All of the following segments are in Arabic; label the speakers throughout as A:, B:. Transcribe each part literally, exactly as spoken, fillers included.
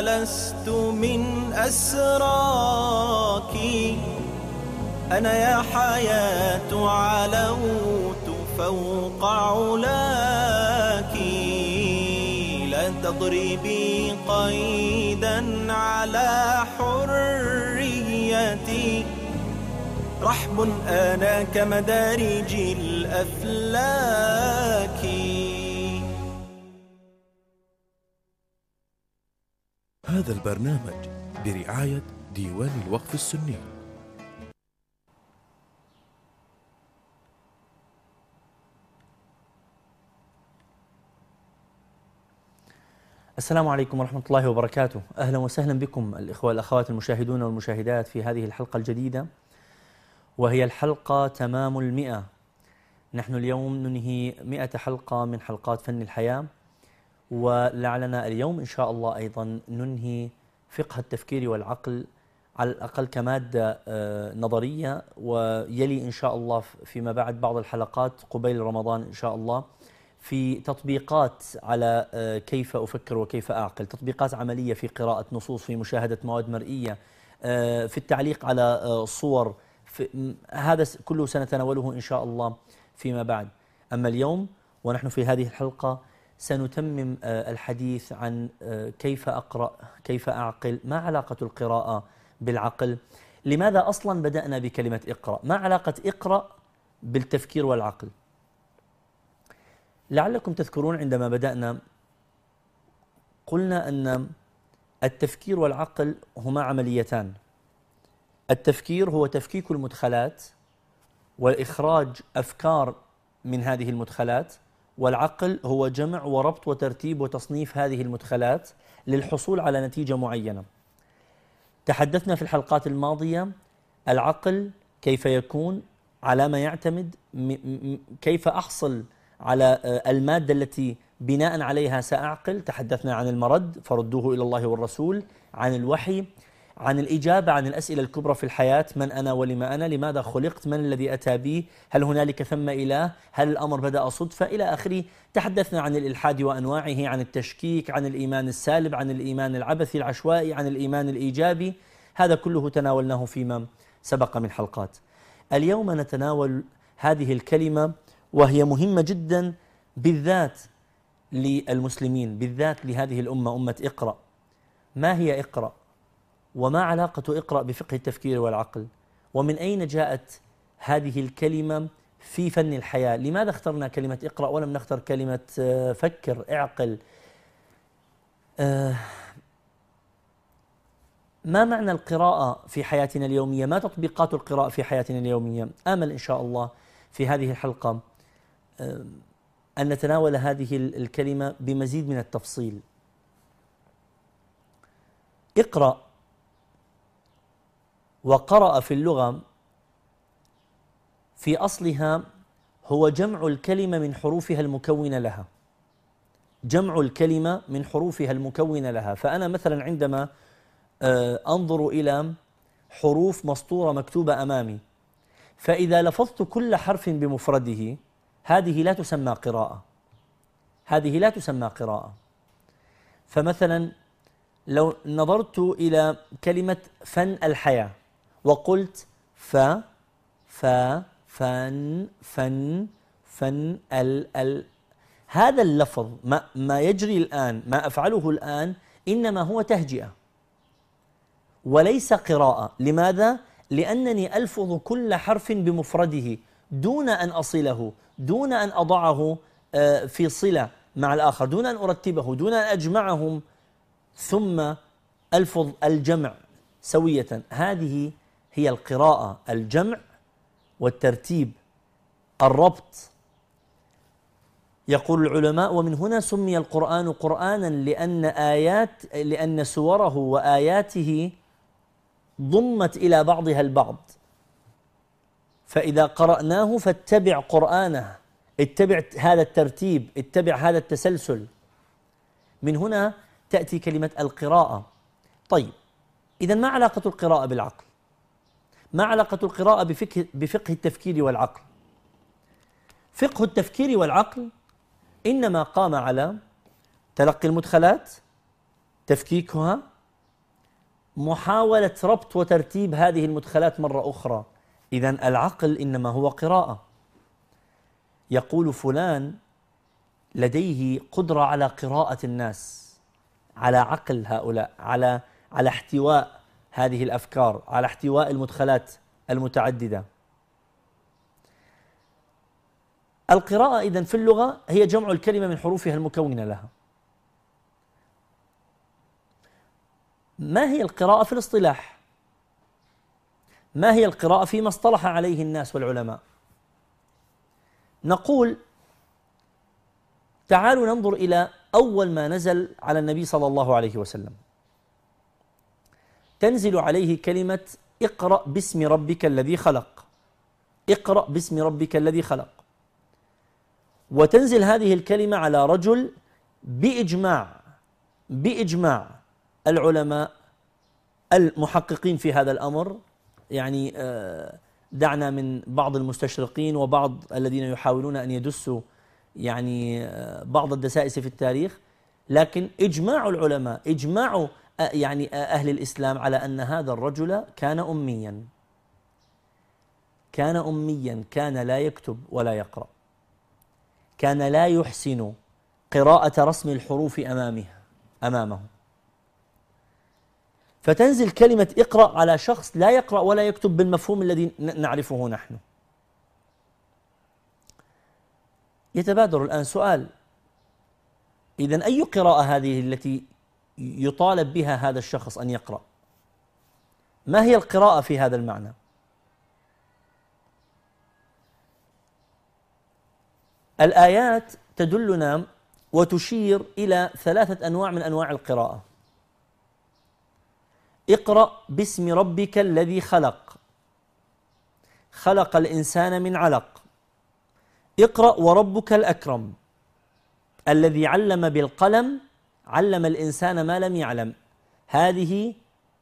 A: لست من أسراك، أنا يا حياة علوت فوق علاك، لا تضربي قيدا على حريتي، رحب أنا كمدارج الأفلاك.
B: هذا البرنامج برعاية ديوان الوقف السني.
C: السلام عليكم ورحمة الله وبركاته. أهلا وسهلا بكم الإخوة والأخوات المشاهدون والمشاهدات في هذه الحلقة الجديدة، وهي الحلقة تمام المئة. نحن اليوم ننهي مئة حلقة من حلقات فن الحياة، ولعلنا اليوم إن شاء الله أيضا ننهي فقه التفكير والعقل على الأقل كمادة نظرية، ويلي إن شاء الله فيما بعد بعض الحلقات قبيل رمضان إن شاء الله في تطبيقات على كيف أفكر وكيف أعقل، تطبيقات عملية في قراءة نصوص، في مشاهدة مواد مرئية، في التعليق على صور، في هذا كله سنتناوله إن شاء الله فيما بعد. أما اليوم ونحن في هذه الحلقة سنتمم الحديث عن كيف أقرأ، كيف أعقل، ما علاقة القراءة بالعقل، لماذا أصلا بدأنا بكلمة اقرأ، ما علاقة اقرأ بالتفكير والعقل. لعلكم تذكرون عندما بدأنا قلنا أن التفكير والعقل هما عمليتان. التفكير هو تفكيك المدخلات وإخراج أفكار من هذه المدخلات، والعقل هو جمع وربط وترتيب وتصنيف هذه المدخلات للحصول على نتيجة معينة. تحدثنا في الحلقات الماضية العقل كيف يكون، على ما يعتمد، كيف أحصل على المادة التي بناء عليها سأعقل. تحدثنا عن المرد فردوه إلى الله والرسول، عن الوحي، عن الإجابة عن الأسئلة الكبرى في الحياة: من أنا ولما أنا، لماذا خلقت، من الذي أتى بي، هل هنالك ثم إله، هل الأمر بدأ صدفة، إلى آخره. تحدثنا عن الإلحاد وأنواعه، عن التشكيك، عن الإيمان السالب، عن الإيمان العبثي العشوائي، عن الإيمان الإيجابي. هذا كله تناولناه فيما سبق من حلقات. اليوم نتناول هذه الكلمة وهي مهمة جدا بالذات للمسلمين، بالذات لهذه الأمة، أمة اقرأ. ما هي اقرأ؟ وما علاقة اقرأ بفقه التفكير والعقل؟ ومن أين جاءت هذه الكلمة في فن الحياة؟ لماذا اخترنا كلمة اقرأ ولم نختر كلمة فكر، اعقل؟ ما معنى القراءة في حياتنا اليومية؟ ما تطبيقات القراءة في حياتنا اليومية؟ آمل إن شاء الله في هذه الحلقة أن نتناول هذه الكلمة بمزيد من التفصيل. اقرأ وقرأ في اللغة في أصلها هو جمع الكلمة من حروفها المكونة لها، جمع الكلمة من حروفها المكونة لها. فأنا مثلا عندما أنظر إلى حروف مسطورة مكتوبة أمامي، فإذا لفظت كل حرف بمفرده هذه لا تسمى قراءة، هذه لا تسمى قراءة. فمثلا لو نظرت إلى كلمة فن الحياة وقلت ف ف فن فن فن ال ال هذا اللفظ ما, ما يجري الآن، ما أفعله الآن إنما هو تهجئة وليس قراءة. لماذا؟ لأنني ألفظ كل حرف بمفرده دون أن أصله، دون أن أضعه في صلة مع الآخر، دون أن أرتبه، دون أن أجمعهم ثم ألفظ الجمع سوية. هذه هي القراءة، الجمع والترتيب، الربط. يقول العلماء: ومن هنا سمي القرآن قرآنا لأن آيات لأن سوره وآياته ضمت إلى بعضها البعض، فإذا قرأناه فاتبع قرآنه، اتبع هذا الترتيب، اتبع هذا التسلسل. من هنا تأتي كلمة القراءة. طيب، إذن ما علاقة القراءة بالعقل؟ ما علاقة القراءة بفقه, بفقه التفكير والعقل؟ فقه التفكير والعقل إنما قام على تلقي المدخلات، تفكيكها، محاولة ربط وترتيب هذه المدخلات مرة أخرى. إذن العقل إنما هو قراءة. يقول فلان لديه قدرة على قراءة الناس، على عقل هؤلاء، على على احتواء هذه الأفكار، على احتواء المدخلات المتعددة. القراءة إذن في اللغة هي جمع الكلمة من حروفها المكونة لها. ما هي القراءة في الاصطلاح؟ ما هي القراءة فيما اصطلح عليه الناس والعلماء؟ نقول تعالوا ننظر إلى أول ما نزل على النبي صلى الله عليه وسلم. تنزل عليه كلمة اقرأ باسم ربك الذي خلق، اقرأ باسم ربك الذي خلق، وتنزل هذه الكلمة على رجل بإجماع بإجماع العلماء المحققين في هذا الأمر. يعني دعنا من بعض المستشرقين وبعض الذين يحاولون أن يدسوا يعني بعض الدسائس في التاريخ، لكن إجماع العلماء، إجماع يعني أهل الإسلام على أن هذا الرجل كان أميا، كان أميا، كان لا يكتب ولا يقرأ، كان لا يحسن قراءة رسم الحروف أمامه أمامه فتنزل كلمة اقرأ على شخص لا يقرأ ولا يكتب بالمفهوم الذي نعرفه نحن. يتبادر الآن سؤال: إذن أي قراءة هذه التي يطالب بها هذا الشخص أن يقرأ؟ ما هي القراءة في هذا المعنى؟ الآيات تدلنا وتشير إلى ثلاثة أنواع من أنواع القراءة. اقرأ باسم ربك الذي خلق، خلق الإنسان من علق. اقرأ وربك الأكرم الذي علم بالقلم، علم الإنسان ما لم يعلم. هذه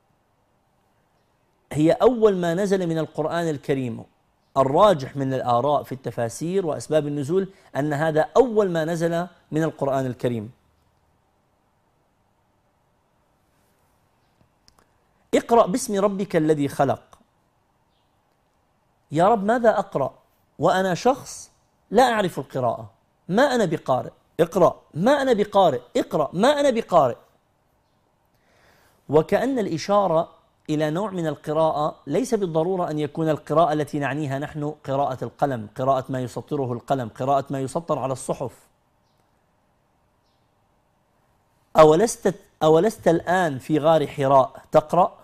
C: هي أول ما نزل من القرآن الكريم. الراجح من الآراء في التفاسير وأسباب النزول أن هذا أول ما نزل من القرآن الكريم. اقرأ باسم ربك الذي خلق. يا رب ماذا أقرأ وأنا شخص لا أعرف القراءة؟ ما أنا بقارئ. اقرأ، ما أنا بقارئ. اقرأ، ما أنا بقارئ. وكأن الإشارة إلى نوع من القراءة ليس بالضرورة أن يكون القراءة التي نعنيها نحن قراءة القلم، قراءة ما يسطره القلم، قراءة ما يسطر على الصحف. أولست, أولست الآن في غار حراء تقرأ؟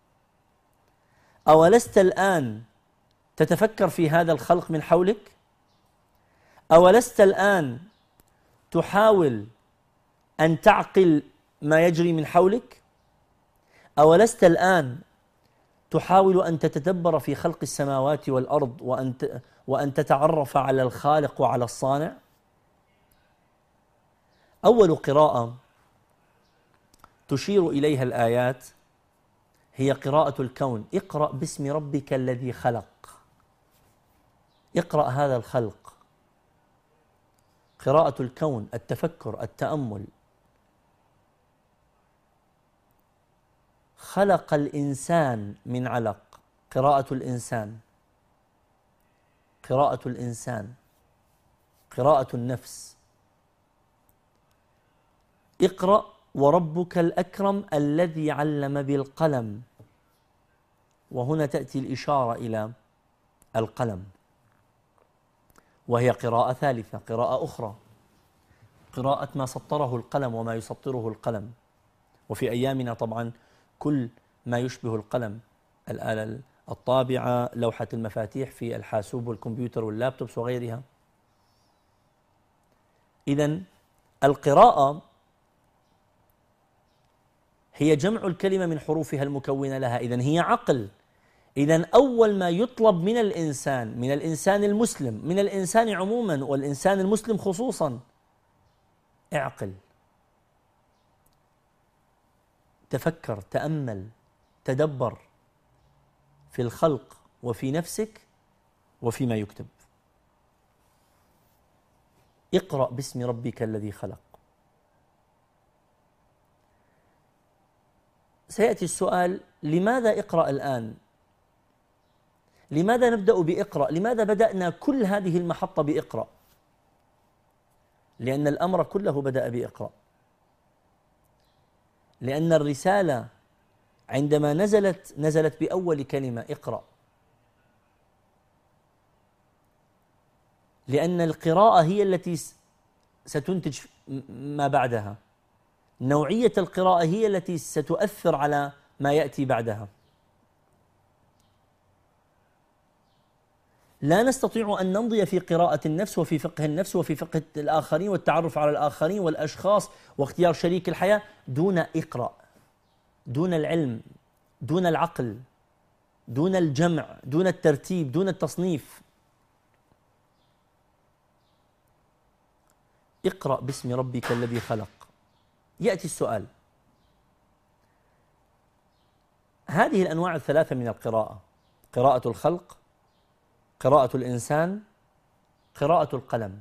C: أولست الآن تتفكر في هذا الخلق من حولك؟ أولست الآن تحاول أن تعقل ما يجري من حولك؟ أولست الآن تحاول أن تتدبر في خلق السماوات والأرض وأن وأن تتعرف على الخالق وعلى الصانع؟ أول قراءة تشير إليها الآيات هي قراءة الكون. اقرأ باسم ربك الذي خلق. اقرأ هذا الخلق. قراءة الكون، التفكر، التأمل. خلق الإنسان من علق. قراءة الإنسان، قراءة الإنسان، قراءة النفس. اقرأ وربك الأكرم الذي علم بالقلم. وهنا تأتي الإشارة إلى القلم، وهي قراءة ثالثة، قراءة أخرى، قراءة ما سطره القلم وما يسطره القلم. وفي أيامنا طبعا كل ما يشبه القلم، الآلة الطابعة، لوحة المفاتيح في الحاسوب والكمبيوتر واللابتوبس وغيرها. إذن القراءة هي جمع الكلمة من حروفها المكونة لها. إذن هي عقل. إذن أول ما يطلب من الإنسان، من الإنسان المسلم، من الإنسان عموما والإنسان المسلم خصوصا، اعقل، تفكر، تأمل، تدبر في الخلق وفي نفسك وفيما يكتب. اقرأ باسم ربك الذي خلق. سيأتي السؤال: لماذا اقرأ الآن؟ لماذا نبدأ بإقرأ؟ لماذا بدأنا كل هذه المحطة بإقرأ؟ لأن الأمر كله بدأ بإقرأ، لأن الرسالة عندما نزلت نزلت بأول كلمة: اقرأ. لأن القراءة هي التي ستنتج ما بعدها، نوعية القراءة هي التي ستؤثر على ما يأتي بعدها. لا نستطيع أن نمضي في قراءة النفس وفي فقه النفس وفي فقه الآخرين والتعرف على الآخرين والأشخاص واختيار شريك الحياة دون اقرأ، دون العلم، دون العقل، دون الجمع، دون الترتيب، دون التصنيف. اقرأ باسم ربك الذي خلق. يأتي السؤال: هذه الأنواع الثلاثة من القراءة، قراءة الخلق، قراءة الإنسان، قراءة القلم،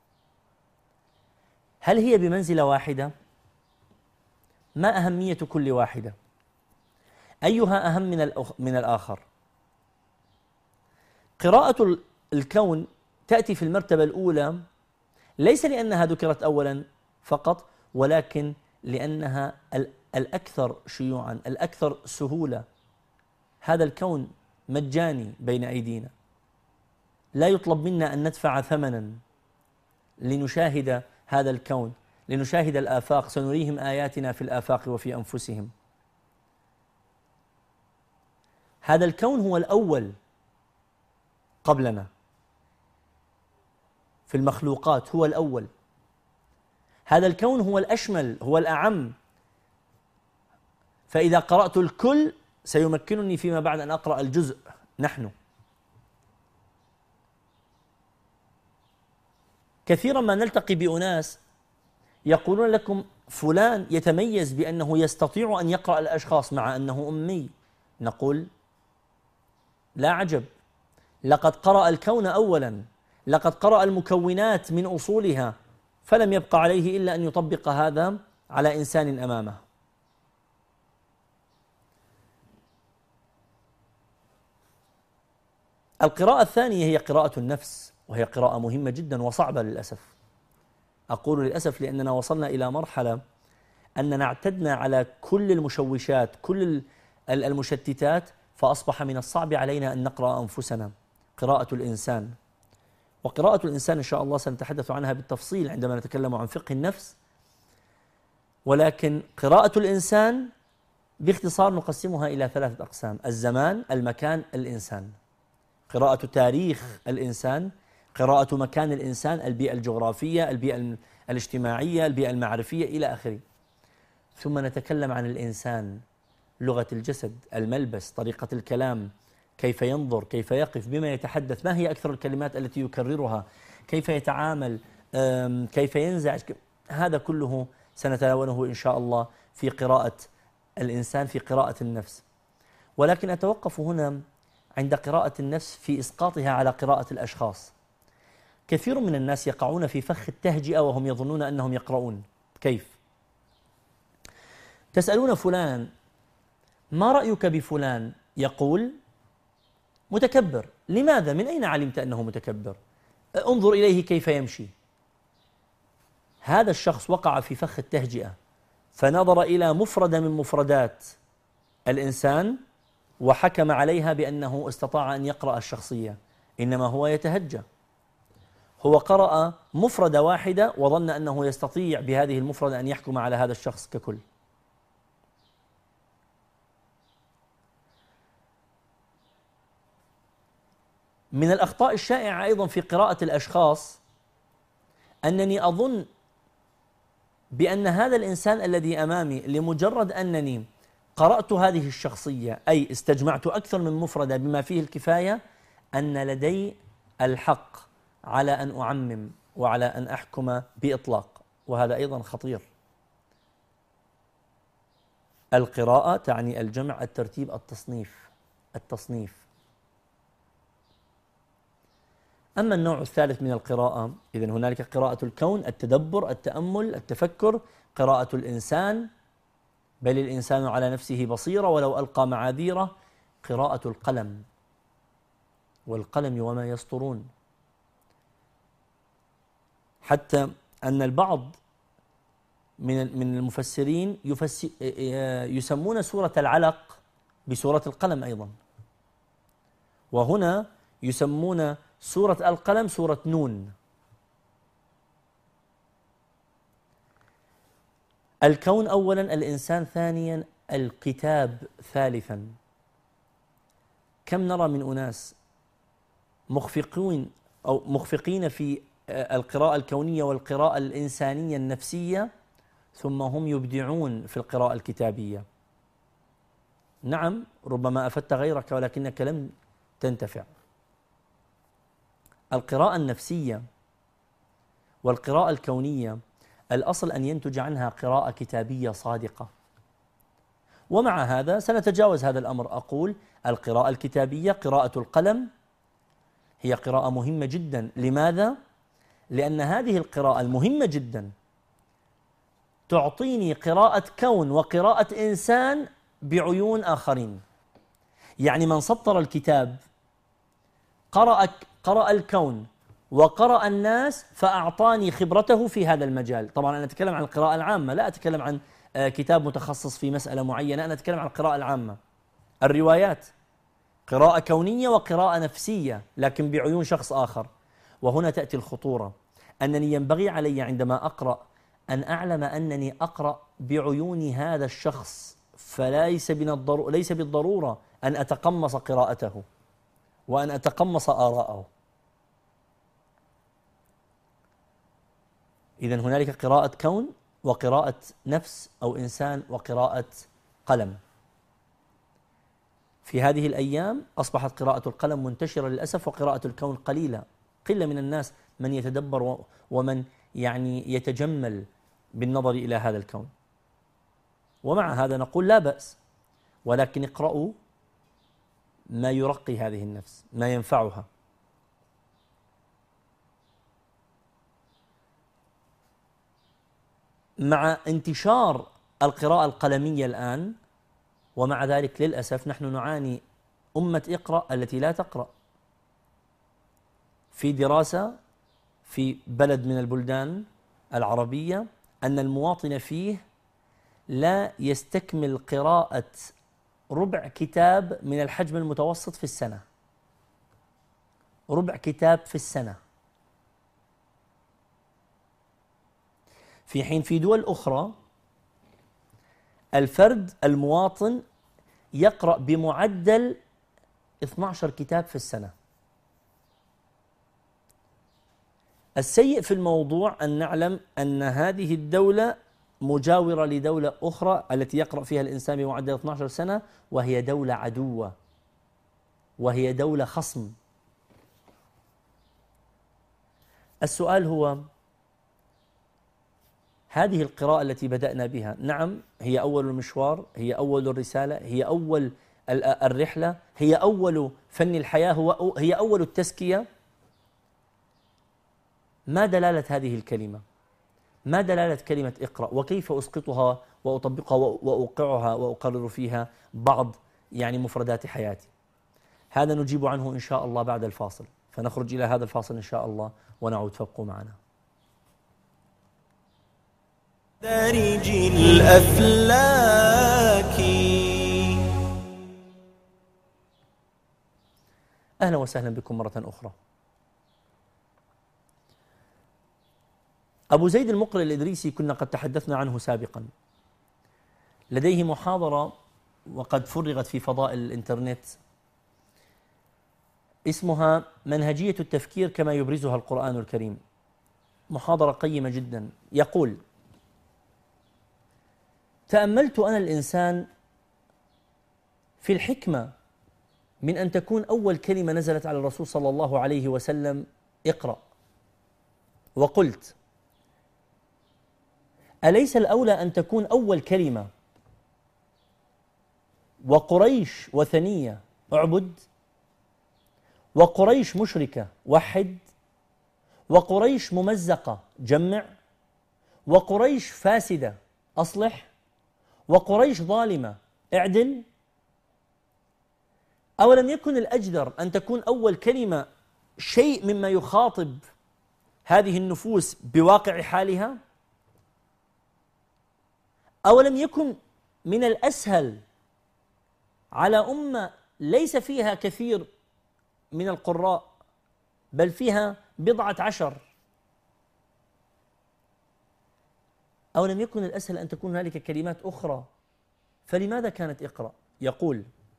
C: هل هي بمنزلة واحدة؟ ما أهمية كل واحدة؟ أيها أهم من من الآخر؟ قراءة الكون تأتي في المرتبة الأولى ليس لأنها ذكرت أولا فقط، ولكن لأنها الأكثر شيوعا، الأكثر سهولة. هذا الكون مجاني بين أيدينا، لا يطلب منا أن ندفع ثمنا لنشاهد هذا الكون، لنشاهد الآفاق. سنريهم آياتنا في الآفاق وفي أنفسهم. هذا الكون هو الأول قبلنا في المخلوقات، هو الأول. هذا الكون هو الأشمل، هو الأعم. فإذا قرأت الكل سيمكنني فيما بعد أن أقرأ الجزء. نحن كثيرا ما نلتقي بأناس يقولون لكم فلان يتميز بأنه يستطيع أن يقرأ الأشخاص مع أنه أمي. نقول لا عجب، لقد قرأ الكون أولا، لقد قرأ المكونات من أصولها، فلم يبق عليه إلا أن يطبق هذا على إنسان أمامه. القراءة الثانية هي قراءة النفس، وهي قراءة مهمة جدا وصعبة للأسف. أقول للأسف لأننا وصلنا إلى مرحلة أننا اعتدنا على كل المشوشات، كل المشتتات، فأصبح من الصعب علينا أن نقرأ أنفسنا. قراءة الإنسان، وقراءة الإنسان إن شاء الله سنتحدث عنها بالتفصيل عندما نتكلم عن فقه النفس، ولكن قراءة الإنسان باختصار نقسمها إلى ثلاثة أقسام: الزمان، المكان، الإنسان. قراءة تاريخ الإنسان، قراءة مكان الإنسان، البيئة الجغرافية، البيئة الاجتماعية، البيئة المعرفية إلى آخره. ثم نتكلم عن الإنسان، لغة الجسد، الملبس، طريقة الكلام، كيف ينظر، كيف يقف، بما يتحدث، ما هي أكثر الكلمات التي يكررها، كيف يتعامل، كيف ينزعج. هذا كله سنتناوله إن شاء الله في قراءة الإنسان، في قراءة النفس. ولكن أتوقف هنا عند قراءة النفس في إسقاطها على قراءة الأشخاص. كثير من الناس يقعون في فخ التهجئة وهم يظنون أنهم يقرؤون. كيف؟ تسألون فلان: ما رأيك بفلان؟ يقول: متكبر. لماذا؟ من أين علمت أنه متكبر؟ انظر إليه كيف يمشي. هذا الشخص وقع في فخ التهجئة، فنظر إلى مفردة من مفردات الإنسان وحكم عليها بأنه استطاع أن يقرأ الشخصية، إنما هو يتهجى. هو قرأ مفردة واحدة وظن أنه يستطيع بهذه المفردة أن يحكم على هذا الشخص ككل. من الأخطاء الشائعة أيضا في قراءة الأشخاص أنني أظن بأن هذا الإنسان الذي أمامي لمجرد أنني قرأت هذه الشخصية، أي استجمعت أكثر من مفردة بما فيه الكفاية، أن لدي الحق على أن أعمم وعلى أن أحكم بإطلاق، وهذا أيضا خطير. القراءة تعني الجمع، الترتيب، التصنيف التصنيف أما النوع الثالث من القراءة، إذن هنالك قراءة الكون، التدبر، التأمل، التفكر. قراءة الإنسان بل الإنسان على نفسه بصيرة ولو ألقى معاذيره. قراءة القلم، والقلم وما يسطرون، حتى أن البعض من من المفسرين يسمون سورة العلق بسورة القلم أيضا، وهنا يسمون سورة القلم سورة نون. الكون أولا، الإنسان ثانيا، الكتاب ثالثا. كم نرى من أناس مخفقين أو مخفقين في القراءة الكونية والقراءة الإنسانية النفسية، ثم هم يبدعون في القراءة الكتابية. نعم، ربما أفدت غيرك ولكنك لم تنتفع. القراءة النفسية والقراءة الكونية الأصل أن ينتج عنها قراءة كتابية صادقة. ومع هذا سنتجاوز هذا الأمر. أقول القراءة الكتابية، قراءة القلم، هي قراءة مهمة جدا. لماذا؟ لأن هذه القراءة المهمة جدا تعطيني قراءة كون وقراءة إنسان بعيون آخرين. يعني من سطر الكتاب قرأ قرأ الكون وقرأ الناس فأعطاني خبرته في هذا المجال. طبعا أنا أتكلم عن القراءة العامة، لا أتكلم عن كتاب متخصص في مسألة معينة، أنا أتكلم عن القراءة العامة. الروايات قراءة كونية وقراءة نفسية لكن بعيون شخص آخر. وهنا تأتي الخطورة، أنني ينبغي علي عندما أقرأ أن أعلم أنني أقرأ بعيون هذا الشخص، فليس من الضرورة ليس بالضرورة أن أتقمص قراءته وأن أتقمص آراءه. إذن هنالك قراءة كون وقراءة نفس أو إنسان وقراءة قلم. في هذه الأيام أصبحت قراءة القلم منتشرة للأسف، وقراءة الكون قليلة. قلة من الناس من يتدبر ومن يعني يتجمل بالنظر إلى هذا الكون. ومع هذا نقول لا بأس، ولكن اقرأوا ما يرقي هذه النفس، ما ينفعها. مع انتشار القراءة القلمية الآن، ومع ذلك للأسف نحن نعاني أمة اقرأ التي لا تقرأ. في دراسة في بلد من البلدان العربية أن المواطن فيه لا يستكمل قراءة ربع كتاب من الحجم المتوسط في السنة. ربع كتاب في السنة، في حين في دول أخرى الفرد المواطن يقرأ بمعدل اثني عشر كتاب في السنة. السيء في الموضوع أن نعلم أن هذه الدولة مجاورة لدولة أخرى التي يقرأ فيها الإنسان بمعدل اثني عشر سنة، وهي دولة عدوة، وهي دولة خصم. السؤال هو، هذه القراءة التي بدأنا بها، نعم هي أول المشوار، هي أول الرسالة، هي أول الرحلة، هي أول فن الحياة، هو هي أول التزكية. ما دلالة هذه الكلمة؟ ما دلالة كلمة اقرأ؟ وكيف أسقطها وأطبقها وأوقعها وأقرر فيها بعض يعني مفردات حياتي؟ هذا نجيب عنه إن شاء الله بعد الفاصل، فنخرج إلى هذا الفاصل إن شاء الله ونعود، فابقوا معنا.
A: دارج الأفلاك.
C: أهلا وسهلا بكم مرة أخرى. أبو زيد المقرئ الإدريسي كنا قد تحدثنا عنه سابقا. لديه محاضرة وقد فرغت في فضاء الإنترنت اسمها منهجية التفكير كما يبرزها القرآن الكريم. محاضرة قيمة جدا. يقول: تأملت أنا الإنسان في الحكمة من أن تكون أول كلمة نزلت على الرسول صلى الله عليه وسلم اقرأ، وقلت: أليس الأولى أن تكون أول كلمة وقريش وثنية اعبد، وقريش مشركة وحد، وقريش ممزقة جمع، وقريش فاسدة أصلح، وقريش ظالمة، اعدل. أولم يكن الأجدر أن تكون أول كلمة شيء مما يخاطب هذه النفوس بواقع حالها؟ أولم يكن من الأسهل على أمة ليس فيها كثير من القراء بل فيها بضعة عشر، أولم يكن الأسهل أن تكون هنالك كلمات أخرى؟ فلماذا كانت اقرأ؟ يقول: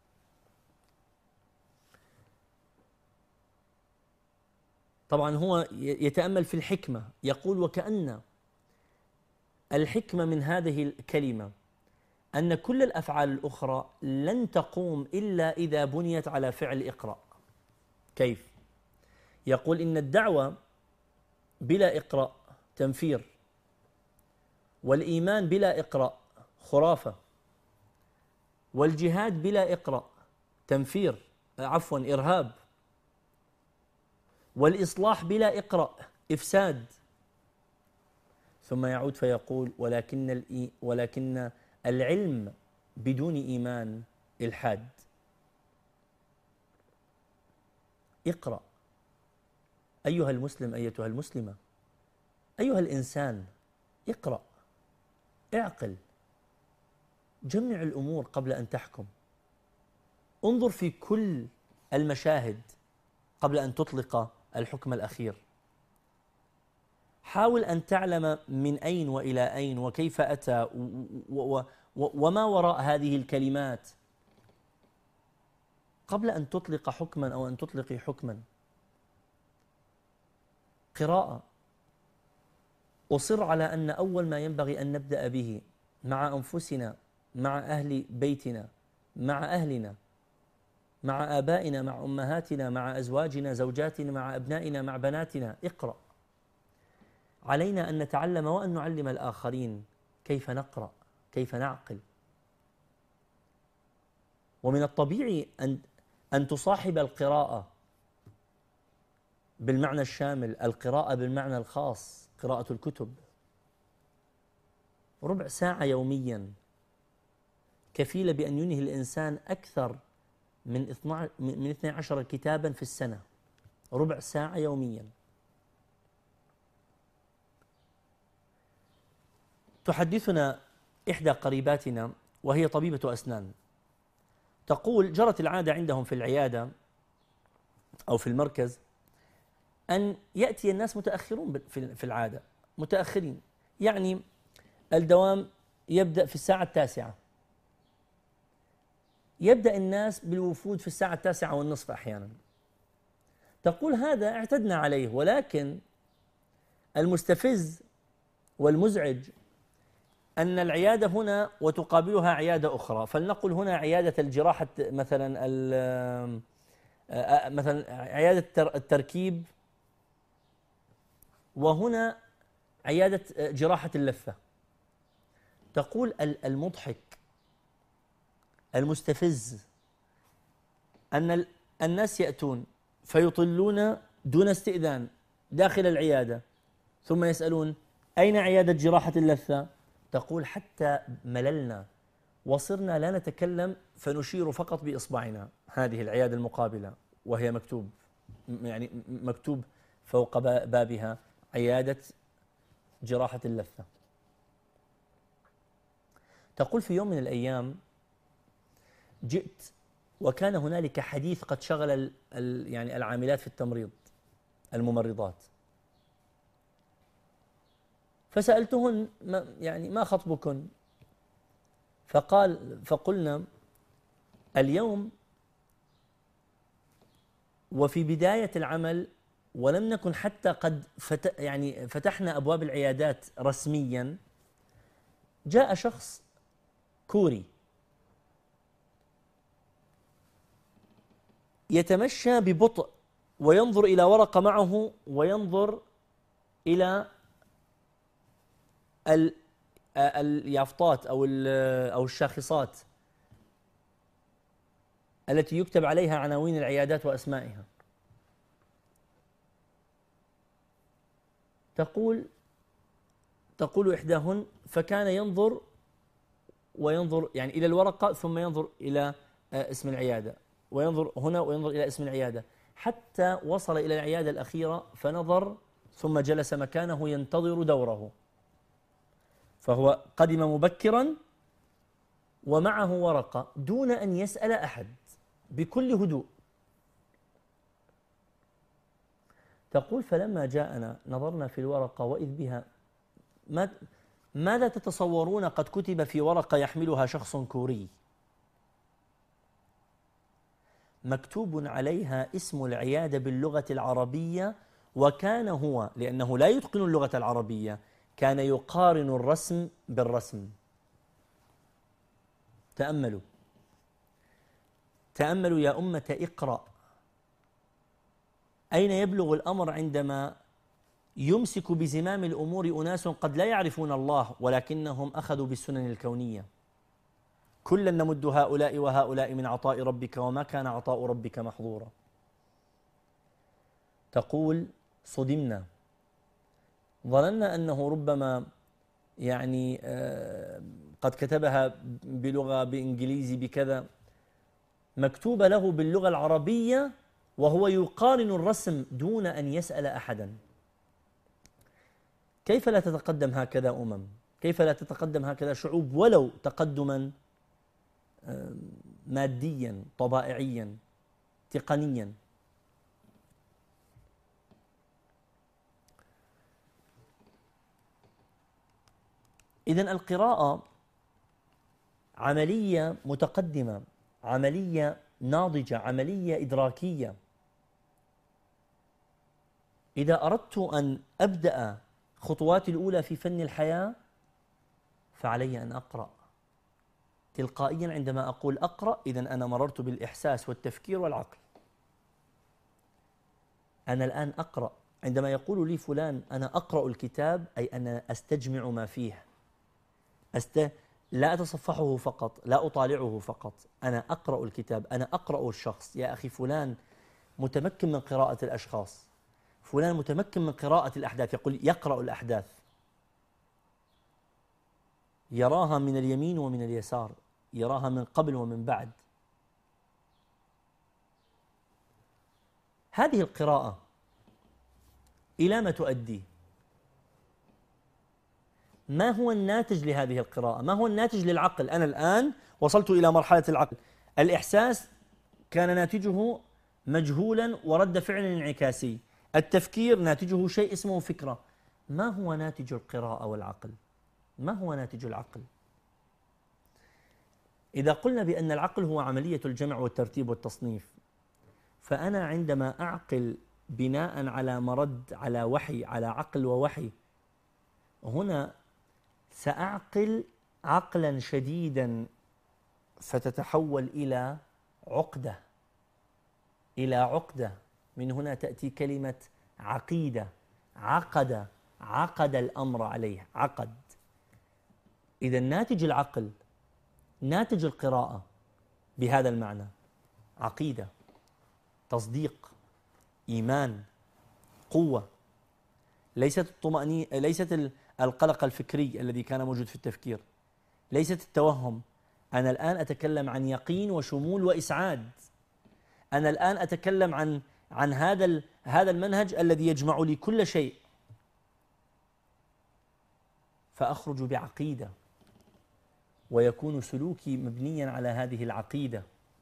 C: طبعا هو يتأمل في الحكمة، يقول: وكأن الحكمة من هذه الكلمة أن كل الأفعال الأخرى لن تقوم إلا إذا بنيت على فعل اقرأ. كيف؟ يقول: إن الدعوة بلا اقرأ تنفير، والإيمان بلا اقرأ خرافة، والجهاد بلا اقرأ تنفير عفوا إرهاب، والإصلاح بلا اقرأ إفساد. ثم يعود فيقول: ولكن ولكن العلم بدون إيمان إلحاد. اقرأ أيها المسلم، أيتها المسلمة، أيها الإنسان، اقرأ، اعقل، جمع الأمور قبل أن تحكم، انظر في كل المشاهد قبل أن تطلق الحكم الأخير، حاول أن تعلم من أين وإلى أين وكيف أتى وما وراء هذه الكلمات قبل أن تطلق حكما أو أن تطلقي حكما. قراءة. أصر على أن أول ما ينبغي أن نبدأ به مع أنفسنا، مع أهل بيتنا، مع أهلنا، مع آبائنا، مع أمهاتنا، مع أزواجنا، زوجاتنا، مع أبنائنا، مع بناتنا، اقرأ. علينا أن نتعلم وأن نعلم الآخرين كيف نقرأ، كيف نعقل. ومن الطبيعي أن أن تصاحب القراءة بالمعنى الشامل القراءة بالمعنى الخاص، قراءة الكتب. ربع ساعة يوميا كفيلة بأن ينهي الإنسان أكثر من من اثني عشر كتابا في السنة. ربع ساعة يوميا. تحدثنا إحدى قريباتنا وهي طبيبة أسنان، تقول: جرت العادة عندهم في العيادة أو في المركز أن يأتي الناس متأخرون في العادة، متأخرين، يعني الدوام يبدأ في الساعة التاسعة، يبدأ الناس بالوفود في الساعة التاسعة والنصف أحيانا. تقول: هذا اعتدنا عليه، ولكن المستفز والمزعج أن العيادة هنا وتقابلها عيادة أخرى، فلنقل هنا عيادة الجراحة مثلا مثلا عيادة التركيب، وهنا عيادة جراحة اللثة. تقول: المضحك المستفز أن الناس يأتون فيطلون دون استئذان داخل العيادة، ثم يسألون: أين عيادة جراحة اللثة؟ تقول: حتى مللنا وصرنا لا نتكلم فنشير فقط بإصبعنا هذه العيادة المقابلة، وهي مكتوب يعني مكتوب فوق بابها عيادة جراحة اللثة. تقول: في يوم من الأيام جئت وكان هنالك حديث قد شغل ال ال يعني العاملات في التمريض، الممرضات، فسألتهن: ما يعني ما خطبكن؟ فقال فقلنا: اليوم وفي بداية العمل ولم نكن حتى قد فت يعني فتحنا أبواب العيادات رسميا، جاء شخص كوري يتمشى ببطء وينظر إلى ورقة معه وينظر إلى اليافطات أو أو الشاخصات التي يكتب عليها عناوين العيادات وأسمائها. تقول تقول إحداهن: فكان ينظر وينظر يعني إلى الورقة ثم ينظر إلى اسم العيادة، وينظر هنا وينظر إلى اسم العيادة، حتى وصل إلى العيادة الأخيرة فنظر ثم جلس مكانه ينتظر دوره. فهو قدم مبكرا ومعه ورقة دون أن يسأل أحد، بكل هدوء. تقول فلما جاءنا نظرنا في الورقة وإذ بها ما ماذا تتصورون قد كتب في ورقة يحملها شخص كوري؟ مكتوب عليها اسم العيادة باللغة العربية، وكان هو لأنه لا يتقن اللغة العربية كان يقارن الرسم بالرسم. تأملوا تأملوا يا أمة اقرأ. أين يبلغ الأمر عندما يمسك بزمام الأمور أناس قد لا يعرفون الله ولكنهم أخذوا بالسنن الكونية؟ كلا نمد هؤلاء وهؤلاء من عطاء ربك وما كان عطاء ربك محظورا. تقول صدمنا، ظننا أنه ربما يعني آه قد كتبها بلغة بإنجليزي بكذا، مكتوب له باللغة العربية وهو يقارن الرسم دون أن يسأل أحدا. كيف لا تتقدم هكذا أمم؟ كيف لا تتقدم هكذا شعوب ولو تقدما ماديا طبائعيا تقنيا؟ إذن القراءة عملية متقدمة، عملية ناضجة، عملية إدراكية. إذا أردت أن أبدأ خطواتي الأولى في فن الحياة فعلي أن أقرأ تلقائيا. عندما أقول أقرأ إذن أنا مررت بالإحساس والتفكير والعقل. أنا الآن أقرأ. عندما يقول لي فلان أنا أقرأ الكتاب أي أنا أستجمع ما فيه، أست... لا أتصفحه فقط، لا أطالعه فقط، أنا أقرأ الكتاب، أنا أقرأ الشخص. يا أخي فلان متمكن من قراءة الأشخاص، فلان متمكن من قراءة الأحداث، يقول يقرأ الأحداث، يراها من اليمين ومن اليسار، يراها من قبل ومن بعد. هذه القراءة إلى ما تؤدي؟ ما هو الناتج لهذه القراءة؟ ما هو الناتج للعقل؟ أنا الآن وصلت إلى مرحلة العقل. الإحساس كان ناتجه مجهولا ورد فعل انعكاسي، التفكير ناتجه شيء اسمه فكرة. ما هو ناتج القراءة والعقل؟ ما هو ناتج العقل؟ إذا قلنا بأن العقل هو عملية الجمع والترتيب والتصنيف، فأنا عندما أعقل بناء على مرد، على وحي، على عقل ووحي، هنا سأعقل عقلا شديدا فتتحول إلى عقدة، إلى عقدة. من هنا تأتي كلمة عقيدة، عقد، عقد الأمر عليه، عقد. إذا ناتج العقل، ناتج القراءة بهذا المعنى عقيدة، تصديق، إيمان، قوة. ليست الطمأنينة، ليست القلق الفكري الذي كان موجود في التفكير، ليست التوهم. أنا الآن أتكلم عن يقين وشمول وإسعاد. أنا الآن أتكلم عن عن هذا هذا المنهج الذي يجمع لي كل شيء، فأخرج بعقيدة ويكون سلوكي مبنيا على هذه العقيدة.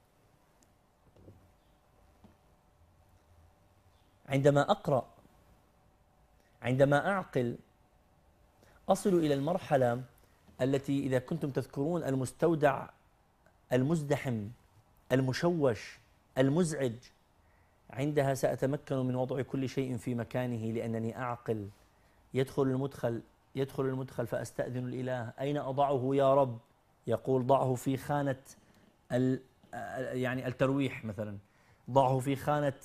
C: عندما أقرأ، عندما أعقل، أصل إلى المرحلة التي إذا كنتم تذكرون المستودع المزدحم المشوش المزعج، عندها سأتمكن من وضع كل شيء في مكانه لأنني أعقل. يدخل المدخل يدخل المدخل فأستأذن الإله، أين أضعه يا رب؟ يقول ضعه في خانة ال يعني الترويح مثلا، ضعه في خانة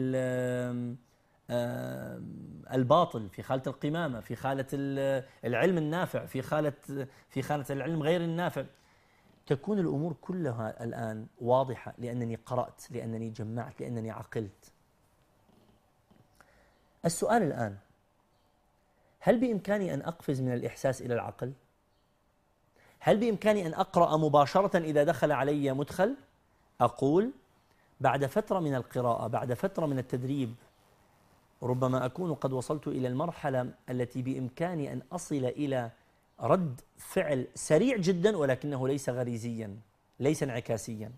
C: الباطل، في خانة القمامة، في خانة العلم النافع، في خانة في خانة العلم غير النافع. تكون الأمور كلها الآن واضحة لأنني قرأت، لأنني جمعت، لأنني عقلت. السؤال الآن، هل بإمكاني أن أقفز من الإحساس إلى العقل؟ هل بإمكاني أن أقرأ مباشرة إذا دخل علي مدخل؟ أقول بعد فترة من القراءة، بعد فترة من التدريب، ربما أكون قد وصلت إلى المرحلة التي بإمكاني أن أصل إلى رد فعل سريع جدا ولكنه ليس غريزيا، ليس انعكاسيا.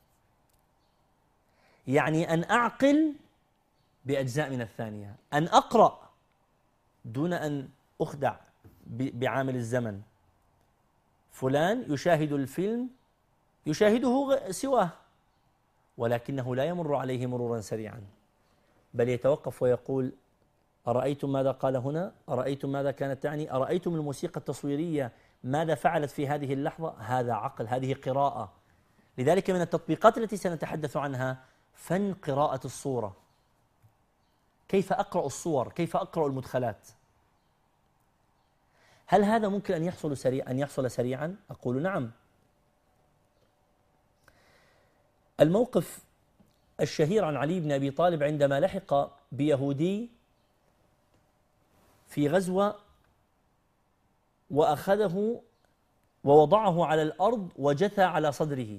C: يعني أن أعقل بأجزاء من الثانية، أن أقرأ دون أن أخدع بعامل الزمن. فلان يشاهد الفيلم يشاهده سواه، ولكنه لا يمر عليه مرورا سريعا، بل يتوقف ويقول: أرأيتم ماذا قال هنا؟ أرأيتم ماذا كانت تعني؟ أرأيتم الموسيقى التصويرية ماذا فعلت في هذه اللحظة؟ هذا عقل، هذه قراءة. لذلك من التطبيقات التي سنتحدث عنها فن قراءة الصورة. كيف أقرأ الصور؟ كيف أقرأ المدخلات؟ هل هذا ممكن أن يحصل سريع أن يحصل سريعا؟ أقول نعم. الموقف الشهير عن علي بن أبي طالب عندما لحق بيهودي في غزوة وأخذه ووضعه على الأرض وجثى على صدره،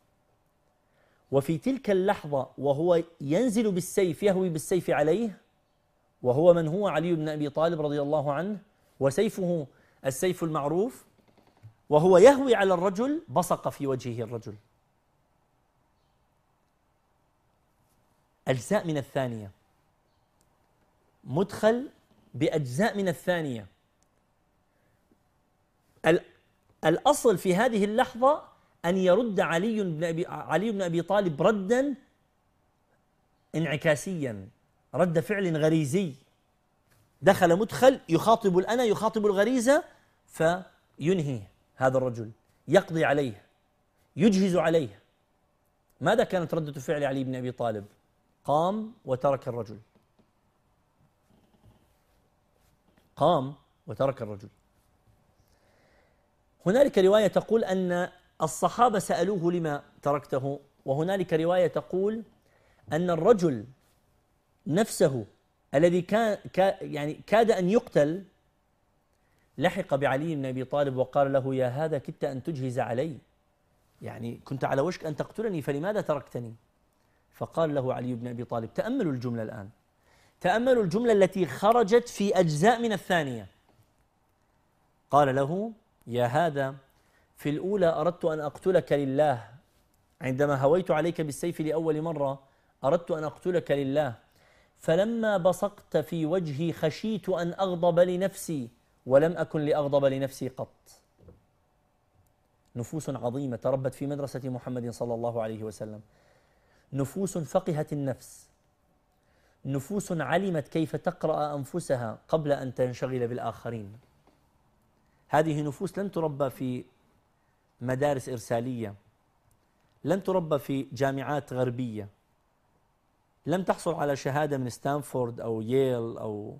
C: وفي تلك اللحظة وهو ينزل بالسيف، يهوي بالسيف عليه، وهو من هو علي بن أبي طالب رضي الله عنه، وسيفه السيف المعروف، وهو يهوي على الرجل بصق في وجهه الرجل. أجزاء من الثانية، مدخل بأجزاء من الثانية. الأصل في هذه اللحظة أن يرد علي بن أبي علي بن أبي طالب ردا انعكاسيا، رد فعل غريزي. دخل مدخل يخاطب الأنا، يخاطب الغريزة، فينهي هذا الرجل، يقضي عليه، يجهز عليه. ماذا كانت ردة فعل علي بن أبي طالب؟ قام وترك الرجل، قام وترك الرجل. هنالك رواية تقول أن الصحابة سألوه: لما تركته؟ وهنالك رواية تقول أن الرجل نفسه الذي كان يعني كاد أن يقتل لحق بعلي بن أبي طالب وقال له: يا هذا كدت أن تجهز علي، يعني كنت على وشك أن تقتلني، فلماذا تركتني؟ فقال له علي بن أبي طالب: تأملوا الجملة الآن، تأملوا الجملة التي خرجت في أجزاء من الثانية. قال له: يا هذا، في الأولى أردت أن أقتلك لله، عندما هويت عليك بالسيف لأول مرة أردت أن أقتلك لله، فلما بصقت في وجهي خشيت أن أغضب لنفسي، ولم أكن لأغضب لنفسي قط. نفوس عظيمة تربت في مدرسة محمد صلى الله عليه وسلم، نفوس فقهت النفس، نفوس علمت كيف تقرأ أنفسها قبل أن تنشغل بالآخرين. هذه نفوس لن تربى في مدارس إرسالية، لن تربى في جامعات غربية، لم تحصل على شهادة من ستانفورد أو ييل أو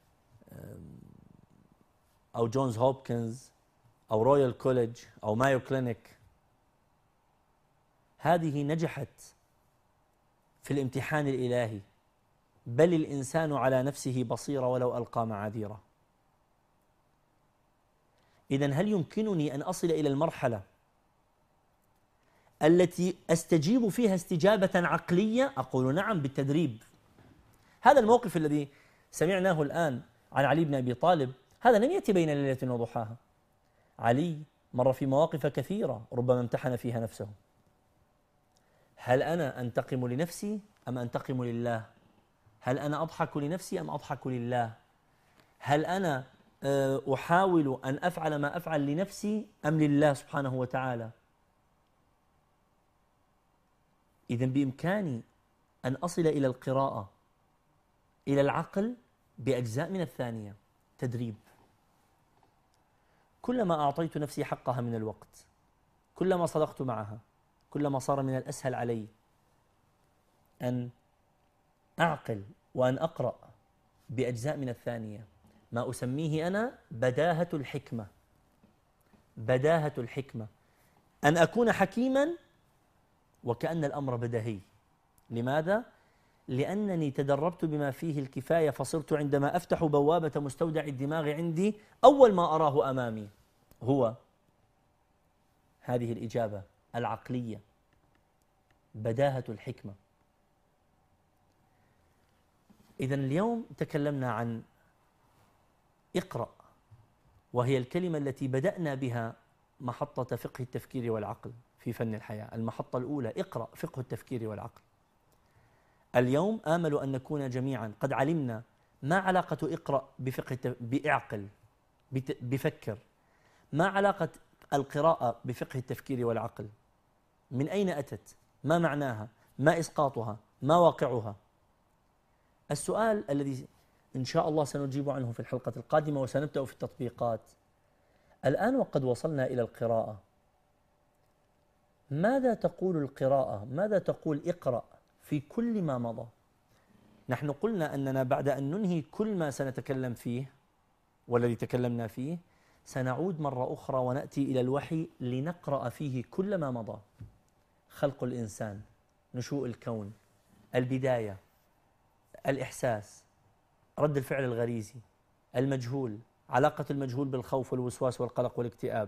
C: أو جونز هوبكنز أو رويال كوليدج أو مايو كلينيك. هذه نجحت في الامتحان الإلهي، بل الإنسان على نفسه بصيرة ولو ألقى معاذيره. إذن هل يمكنني أن أصل إلى المرحلة التي أستجيب فيها استجابة عقلية؟ أقول نعم، بالتدريب. هذا الموقف الذي سمعناه الآن عن علي بن أبي طالب هذا لم يأتي بين ليلة وضحاها. علي مر في مواقف كثيرة ربما امتحن فيها نفسه. هل أنا أنتقم لنفسي أم أنتقم لله؟ هل أنا أضحك لنفسي أم أضحك لله؟ هل أنا أحاول أن أفعل ما أفعل لنفسي أم لله سبحانه وتعالى؟ إذن بإمكاني أن أصل إلى القراءة، إلى العقل بأجزاء من الثانية. تدريب. كلما أعطيت نفسي حقها من الوقت، كلما صدقت معها، كلما صار من الأسهل علي أن أعقل وأن أقرأ بأجزاء من الثانية، ما أسميه أنا بداهة الحكمة. بداهة الحكمة، أن أكون حكيما وكأن الأمر بديهي. لماذا؟ لأنني تدربت بما فيه الكفاية، فصرت عندما أفتح بوابة مستودع الدماغ عندي أول ما أراه أمامي هو هذه الإجابة العقلية، بداهة الحكمة. إذن اليوم تكلمنا عن اقرأ، وهي الكلمة التي بدأنا بها محطة فقه التفكير والعقل في فن الحياة. المحطة الأولى اقرأ فقه التفكير والعقل. اليوم آمل أن نكون جميعا قد علمنا ما علاقة اقرأ بفقه التف... بإعقل بت... بفكر. ما علاقة القراءة بفقه التفكير والعقل؟ من أين أتت؟ ما معناها؟ ما إسقاطها؟ ما واقعها؟ السؤال الذي إن شاء الله سنجيب عنه في الحلقة القادمة، وسنبدأ في التطبيقات. الآن وقد وصلنا إلى القراءة، ماذا تقول القراءة؟ ماذا تقول اقرأ في كل ما مضى؟ نحن قلنا أننا بعد أن ننهي كل ما سنتكلم فيه والذي تكلمنا فيه، سنعود مرة أخرى ونأتي إلى الوحي لنقرأ فيه كل ما مضى. خلق الإنسان، نشوء الكون، البداية، الإحساس، رد الفعل الغريزي، المجهول، علاقة المجهول بالخوف والوسواس والقلق والاكتئاب،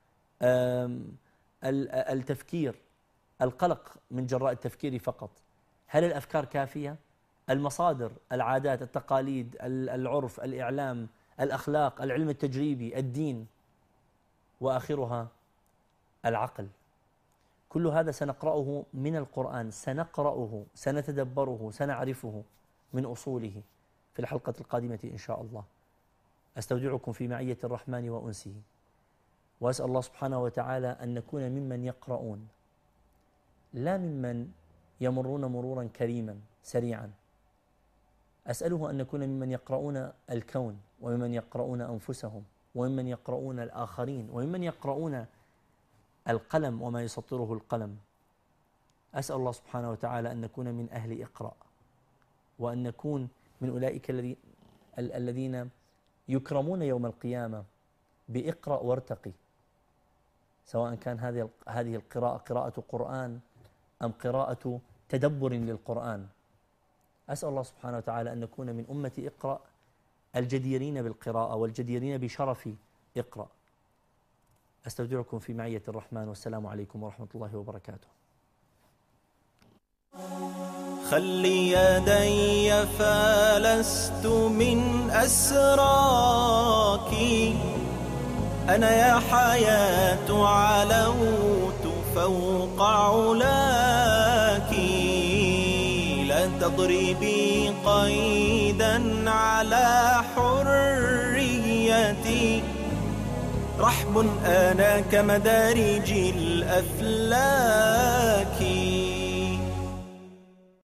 C: التفكير، القلق من جراء التفكير فقط، هل الأفكار كافية؟ المصادر، العادات، التقاليد، العرف، الإعلام، الأخلاق، العلم التجريبي، الدين، وآخرها العقل. كل هذا سنقرأه من القرآن، سنقرأه، سنتدبره، سنعرفه من أصوله في الحلقة القادمة إن شاء الله. أستودعكم في معية الرحمن وأنسه، وأسأل الله سبحانه وتعالى أن نكون ممن يقرؤون، لا ممن يمرون مرورا كريما سريعا. أسأله أن نكون ممن يقرؤون الكون، وممن يقرؤون أنفسهم، وممن يقرؤون الآخرين، وممن يقرؤون القلم وما يسطره القلم. أسأل الله سبحانه وتعالى أن نكون من أهل إقرأ، وأن نكون من أولئك الذي الذين يكرمون يوم القيامة بإقرأ وارتقي، سواء كان هذه هذه القراءة قراءة قرآن أم قراءة تدبر للقرآن. أسأل الله سبحانه وتعالى أن نكون من أمة إقرأ الجديرين بالقراءة والجديرين بشرف إقرأ. أستودعكم في معية الرحمن، والسلام عليكم ورحمة الله وبركاته.
A: خلي يدي فلست من أسراك، أنا يا حياة علوت فوق علاك. لا تضربي قيدا على حريتي، رحب أنا كمدارج الأفلاك.